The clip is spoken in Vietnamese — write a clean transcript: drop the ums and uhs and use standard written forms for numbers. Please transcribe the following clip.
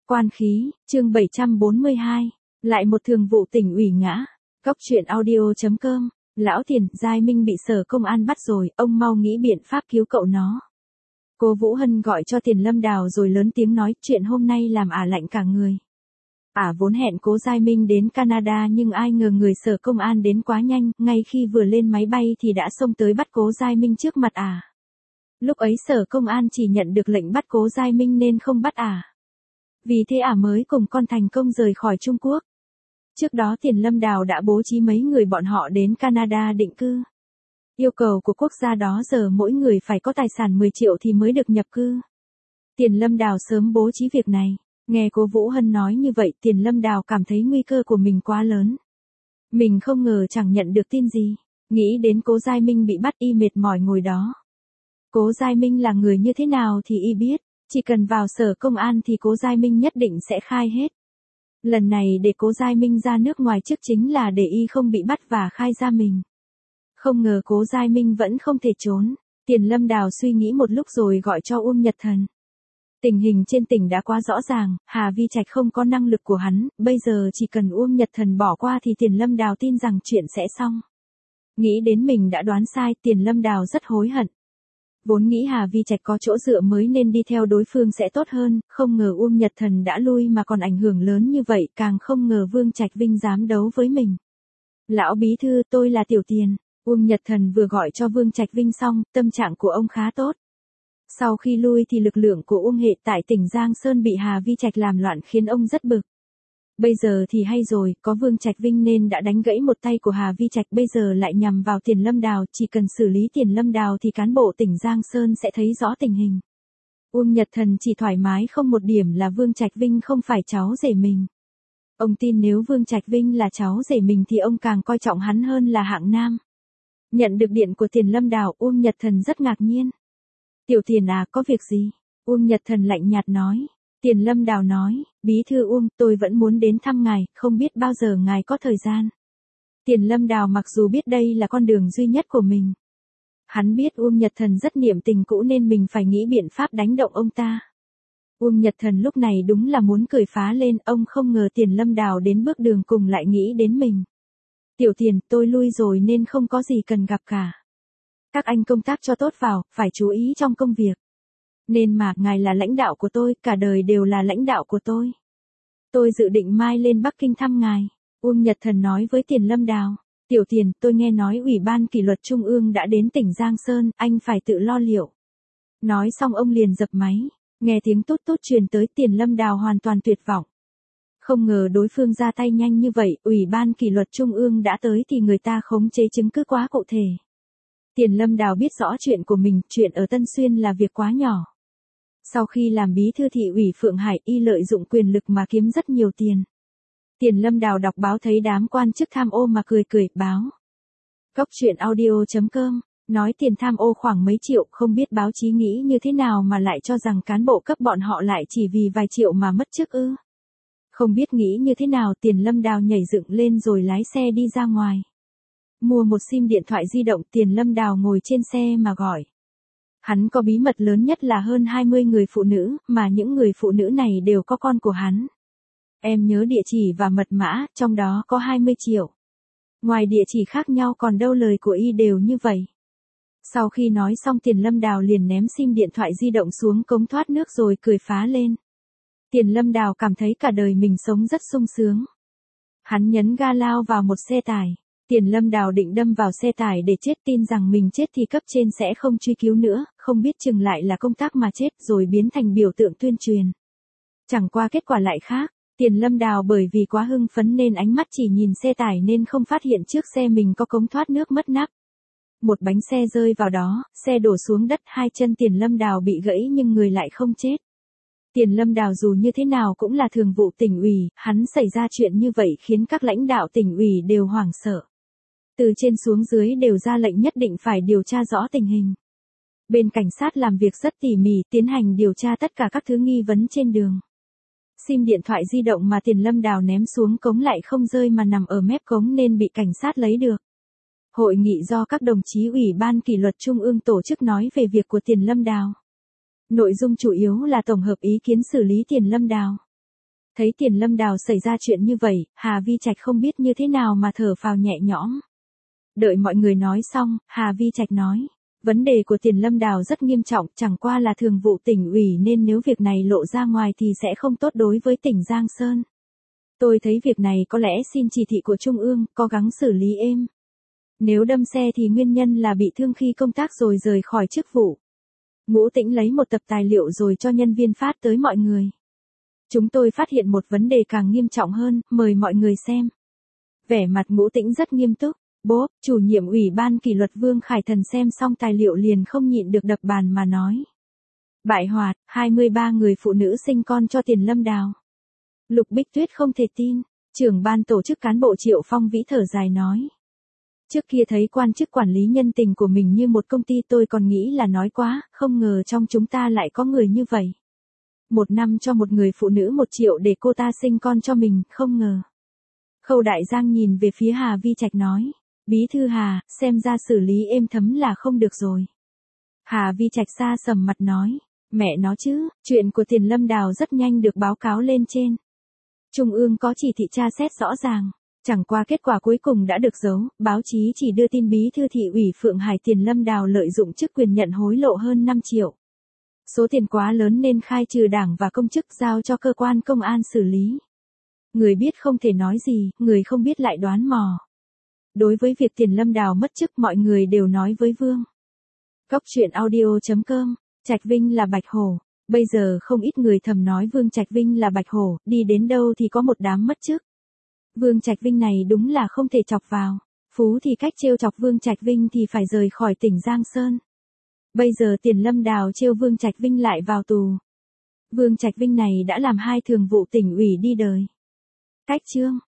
Quan khí, chương 742. Lại một thường vụ tỉnh ủy ngã. Cóc truyện audio.com. Lão Tiền, Giai Minh bị Sở Công an bắt rồi, ông mau nghĩ biện pháp cứu cậu nó. Cô Vũ Hân gọi cho Tiền Lâm Đào rồi lớn tiếng nói chuyện hôm nay làm lạnh cả người. Vốn hẹn cố Giai Minh đến Canada nhưng ai ngờ người Sở Công an đến quá nhanh, ngay khi vừa lên máy bay thì đã xông tới bắt cố Giai Minh trước mặt Lúc ấy Sở Công an chỉ nhận được lệnh bắt cố Giai Minh nên không bắt Vì thế mới cùng con thành công rời khỏi Trung Quốc. Trước đó Tiền Lâm Đào đã bố trí mấy người bọn họ đến Canada định cư. Yêu cầu của quốc gia đó giờ mỗi người phải có tài sản 10 triệu thì mới được nhập cư. Tiền Lâm Đào sớm bố trí việc này. Nghe cô Vũ Hân nói như vậy Tiền Lâm Đào cảm thấy nguy cơ của mình quá lớn. Mình không ngờ chẳng nhận được tin gì. Nghĩ đến cố Giai Minh bị bắt y mệt mỏi ngồi đó. Cố Giai Minh là người như thế nào thì y biết. Chỉ cần vào Sở Công an thì cố Giai Minh nhất định sẽ khai hết. Lần này để cố Giai Minh ra nước ngoài trước chính là để y không bị bắt và khai ra mình. Không ngờ cố Giai Minh vẫn không thể trốn. Tiền Lâm Đào suy nghĩ một lúc rồi gọi cho Uông Nhật Thần. Tình hình trên tỉnh đã quá rõ ràng, Hà Vi Trạch không có năng lực của hắn, bây giờ chỉ cần Uông Nhật Thần bỏ qua thì Tiền Lâm Đào tin rằng chuyện sẽ xong. Nghĩ đến mình đã đoán sai, Tiền Lâm Đào rất hối hận. Vốn nghĩ Hà Vi Trạch có chỗ dựa mới nên đi theo đối phương sẽ tốt hơn, không ngờ Uông Nhật Thần đã lui mà còn ảnh hưởng lớn như vậy, càng không ngờ Vương Trạch Vinh dám đấu với mình. Lão bí thư, tôi là Tiểu Tiền. Uông Nhật Thần vừa gọi cho Vương Trạch Vinh xong, tâm trạng của ông khá tốt. Sau khi lui thì lực lượng của Uông Hệ tại tỉnh Giang Sơn bị Hà Vi Trạch làm loạn khiến ông rất bực. Bây giờ thì hay rồi, có Vương Trạch Vinh nên đã đánh gãy một tay của Hà Vi Trạch, bây giờ lại nhằm vào Tiền Lâm Đào, chỉ cần xử lý Tiền Lâm Đào thì cán bộ tỉnh Giang Sơn sẽ thấy rõ tình hình. Uông Nhật Thần chỉ thoải mái không một điểm là Vương Trạch Vinh không phải cháu rể mình. Ông tin nếu Vương Trạch Vinh là cháu rể mình thì ông càng coi trọng hắn hơn là hạng nam. Nhận được điện của Tiền Lâm Đào, Uông Nhật Thần rất ngạc nhiên. Tiểu Tiền có việc gì? Uông Nhật Thần lạnh nhạt nói. Tiền Lâm Đào nói, bí thư Uông, tôi vẫn muốn đến thăm ngài, không biết bao giờ ngài có thời gian. Tiền Lâm Đào mặc dù biết đây là con đường duy nhất của mình. Hắn biết Uông Nhật Thần rất niệm tình cũ nên mình phải nghĩ biện pháp đánh động ông ta. Uông Nhật Thần lúc này đúng là muốn cười phá lên, ông không ngờ Tiền Lâm Đào đến bước đường cùng lại nghĩ đến mình. Tiểu Tiền, tôi lui rồi nên không có gì cần gặp cả. Các anh công tác cho tốt vào, phải chú ý trong công việc. Nên mà, ngài là lãnh đạo của tôi, cả đời đều là lãnh đạo của tôi. Tôi dự định mai lên Bắc Kinh thăm ngài. Uông Nhật Thần nói với Tiền Lâm Đào. Tiểu Tiền, tôi nghe nói Ủy ban Kỷ luật Trung ương đã đến tỉnh Giang Sơn, anh phải tự lo liệu. Nói xong ông liền dập máy. Nghe tiếng tút tút truyền tới, Tiền Lâm Đào hoàn toàn tuyệt vọng. Không ngờ đối phương ra tay nhanh như vậy, Ủy ban Kỷ luật Trung ương đã tới thì người ta khống chế chứng cứ quá cụ thể. Tiền Lâm Đào biết rõ chuyện của mình, chuyện ở Tân Xuyên là việc quá nhỏ. Sau khi làm bí thư thị ủy Phượng Hải, y lợi dụng quyền lực mà kiếm rất nhiều tiền. Tiền Lâm Đào đọc báo thấy đám quan chức tham ô mà cười báo. Cóc truyện audio.com, nói tiền tham ô khoảng mấy triệu, không biết báo chí nghĩ như thế nào mà lại cho rằng cán bộ cấp bọn họ lại chỉ vì vài triệu mà mất chức ư. Không biết nghĩ như thế nào, Tiền Lâm Đào nhảy dựng lên rồi lái xe đi ra ngoài. Mua một sim điện thoại di động, Tiền Lâm Đào ngồi trên xe mà gọi. Hắn có bí mật lớn nhất là hơn 20 người phụ nữ, mà những người phụ nữ này đều có con của hắn. Em nhớ địa chỉ và mật mã, trong đó có 20 triệu. Ngoài địa chỉ khác nhau còn đâu lời của y đều như vậy. Sau khi nói xong Tiền Lâm Đào liền ném sim điện thoại di động xuống cống thoát nước rồi cười phá lên. Tiền Lâm Đào cảm thấy cả đời mình sống rất sung sướng. Hắn nhấn ga lao vào một xe tải. Tiền Lâm Đào định đâm vào xe tải để chết, tin rằng mình chết thì cấp trên sẽ không truy cứu nữa, không biết chừng lại là công tác mà chết rồi biến thành biểu tượng tuyên truyền. Chẳng qua kết quả lại khác, Tiền Lâm Đào bởi vì quá hưng phấn nên ánh mắt chỉ nhìn xe tải nên không phát hiện trước xe mình có cống thoát nước mất nắp. Một bánh xe rơi vào đó, xe đổ xuống đất, hai chân Tiền Lâm Đào bị gãy nhưng người lại không chết. Tiền Lâm Đào dù như thế nào cũng là thường vụ tỉnh ủy, hắn xảy ra chuyện như vậy khiến các lãnh đạo tỉnh ủy đều hoảng sợ. Từ trên xuống dưới đều ra lệnh nhất định phải điều tra rõ tình hình. Bên cảnh sát làm việc rất tỉ mỉ, tiến hành điều tra tất cả các thứ nghi vấn trên đường. Sim điện thoại di động mà Tiền Lâm Đào ném xuống cống lại không rơi mà nằm ở mép cống nên bị cảnh sát lấy được. Hội nghị do các đồng chí Ủy ban Kỷ luật Trung ương tổ chức nói về việc của Tiền Lâm Đào. Nội dung chủ yếu là tổng hợp ý kiến xử lý Tiền Lâm Đào. Thấy Tiền Lâm Đào xảy ra chuyện như vậy, Hà Vi Trạch không biết như thế nào mà thở phào nhẹ nhõm. Đợi mọi người nói xong, Hà Vi Trạch nói, vấn đề của Tiền Lâm Đào rất nghiêm trọng, chẳng qua là thường vụ tỉnh ủy nên nếu việc này lộ ra ngoài thì sẽ không tốt đối với tỉnh Giang Sơn. Tôi thấy việc này có lẽ xin chỉ thị của Trung ương, cố gắng xử lý êm. Nếu đâm xe thì nguyên nhân là bị thương khi công tác rồi rời khỏi chức vụ. Ngũ Tĩnh lấy một tập tài liệu rồi cho nhân viên phát tới mọi người. Chúng tôi phát hiện một vấn đề càng nghiêm trọng hơn, mời mọi người xem. Vẻ mặt Ngũ Tĩnh rất nghiêm túc. Bố, chủ nhiệm ủy ban kỷ luật Vương Khải Thần xem xong tài liệu liền không nhịn được đập bàn mà nói. Bại hoại, 23 người phụ nữ sinh con cho Tiền Lâm Đào. Lục Bích Tuyết không thể tin, trưởng ban tổ chức cán bộ Triệu Phong Vĩ thở dài nói. Trước kia thấy quan chức quản lý nhân tình của mình như một công ty tôi còn nghĩ là nói quá, không ngờ trong chúng ta lại có người như vậy. 1 năm cho một người phụ nữ 1 triệu để cô ta sinh con cho mình, không ngờ. Khâu Đại Giang nhìn về phía Hà Vi Trạch nói. Bí thư Hà, xem ra xử lý êm thấm là không được rồi. Hà Vi Trạch xa sầm mặt nói. Mẹ nó chứ, chuyện của Tiền Lâm Đào rất nhanh được báo cáo lên trên. Trung ương có chỉ thị tra xét rõ ràng. Chẳng qua kết quả cuối cùng đã được giấu, báo chí chỉ đưa tin bí thư thị ủy Phượng Hải Tiền Lâm Đào lợi dụng chức quyền nhận hối lộ hơn 5 triệu. Số tiền quá lớn nên khai trừ đảng và công chức giao cho cơ quan công an xử lý. Người biết không thể nói gì, người không biết lại đoán mò. Đối với việc Tiền Lâm Đào mất chức mọi người đều nói với Vương. Cóc truyện audio.com, Trạch Vinh là Bạch Hổ. Bây giờ không ít người thầm nói Vương Trạch Vinh là Bạch Hổ, đi đến đâu thì có một đám mất chức. Vương Trạch Vinh này đúng là không thể chọc vào. Phú thì cách trêu chọc Vương Trạch Vinh thì phải rời khỏi tỉnh Giang Sơn. Bây giờ Tiền Lâm Đào trêu Vương Trạch Vinh lại vào tù. Vương Trạch Vinh này đã làm 2 thường vụ tỉnh ủy đi đời. Cách chương